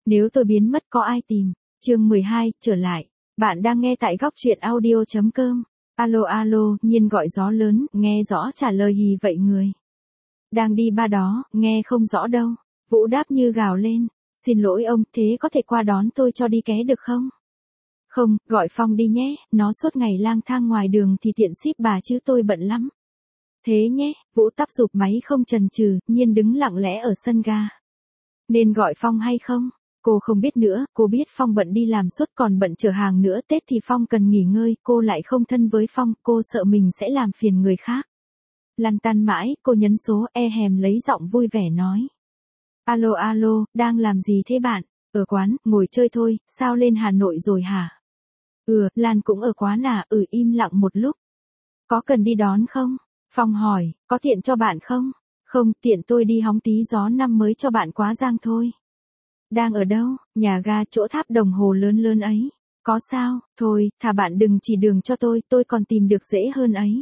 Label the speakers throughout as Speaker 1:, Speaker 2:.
Speaker 1: Nếu tôi biến mất có ai tìm? Chương 12, trở lại. Bạn đang nghe tại góc truyện audio.com. Alo alo, Nhiên gọi gió lớn, nghe rõ trả lời gì vậy người? Đang đi ba đó, nghe không rõ đâu. Vũ đáp như gào lên. Xin lỗi ông, thế có thể qua đón tôi cho đi ké được không? Không, gọi Phong đi nhé, nó suốt ngày lang thang ngoài đường thì tiện ship bà chứ tôi bận lắm. Thế nhé, Vũ tắp giục máy không chần chừ, Nhiên đứng lặng lẽ ở sân ga. Nên gọi Phong hay không? Cô không biết nữa, cô biết Phong bận đi làm suốt còn bận chở hàng nữa, Tết thì Phong cần nghỉ ngơi, cô lại không thân với Phong, cô sợ mình sẽ làm phiền người khác. Lăn tăn mãi, cô nhấn số hèm lấy giọng vui vẻ nói. Alo alo, đang làm gì thế bạn? Ở quán, ngồi chơi thôi, sao lên Hà Nội rồi hả? Lan cũng ở quán à, im lặng một lúc. Có cần đi đón không? Phong hỏi, có tiện cho bạn không? Không, tiện tôi đi hóng tí gió năm mới cho bạn quá giang thôi. Đang ở đâu? Nhà ga chỗ tháp đồng hồ lớn lớn ấy. Có sao? Thôi, thà bạn đừng chỉ đường cho tôi còn tìm được dễ hơn ấy.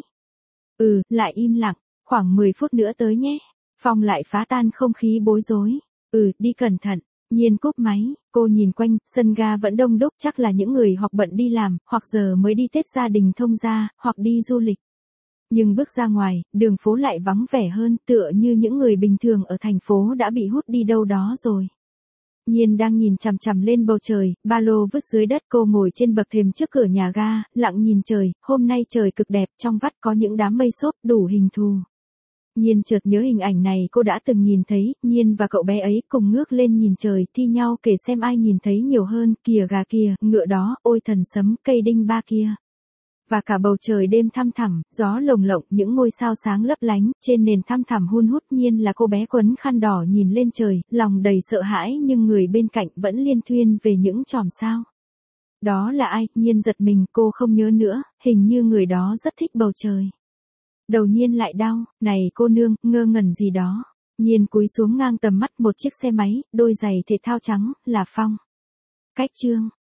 Speaker 1: Lại im lặng, khoảng 10 phút nữa tới nhé. Phong lại phá tan không khí bối rối. Đi cẩn thận. Nhiên cúp máy, cô nhìn quanh, sân ga vẫn đông đúc, chắc là những người hoặc bận đi làm, hoặc giờ mới đi Tết gia đình thông gia, hoặc đi du lịch. Nhưng bước ra ngoài, đường phố lại vắng vẻ hơn, tựa như những người bình thường ở thành phố đã bị hút đi đâu đó rồi. Nhiên đang nhìn chằm chằm lên bầu trời, ba lô vứt dưới đất, cô ngồi trên bậc thềm trước cửa nhà ga, lặng nhìn trời, hôm nay trời cực đẹp, trong vắt có những đám mây xốp đủ hình thù. Nhiên chợt nhớ hình ảnh này cô đã từng nhìn thấy, Nhiên và cậu bé ấy cùng ngước lên nhìn trời, thi nhau kể xem ai nhìn thấy nhiều hơn, kìa gà kìa, ngựa đó, ôi thần sấm, cây đinh ba kia. Và cả bầu trời đêm thăm thẳm, gió lồng lộng, những ngôi sao sáng lấp lánh, trên nền thăm thẳm hun hút. Nhiên là cô bé quấn khăn đỏ nhìn lên trời, lòng đầy sợ hãi nhưng người bên cạnh vẫn liên thuyên về những chòm sao. Đó là ai? Nhiên giật mình, cô không nhớ nữa, hình như người đó rất thích bầu trời. Đầu Nhiên lại đau, này cô nương, ngơ ngẩn gì đó. Nhiên cúi xuống ngang tầm mắt một chiếc xe máy, đôi giày thể thao trắng, là Phong. Cách chương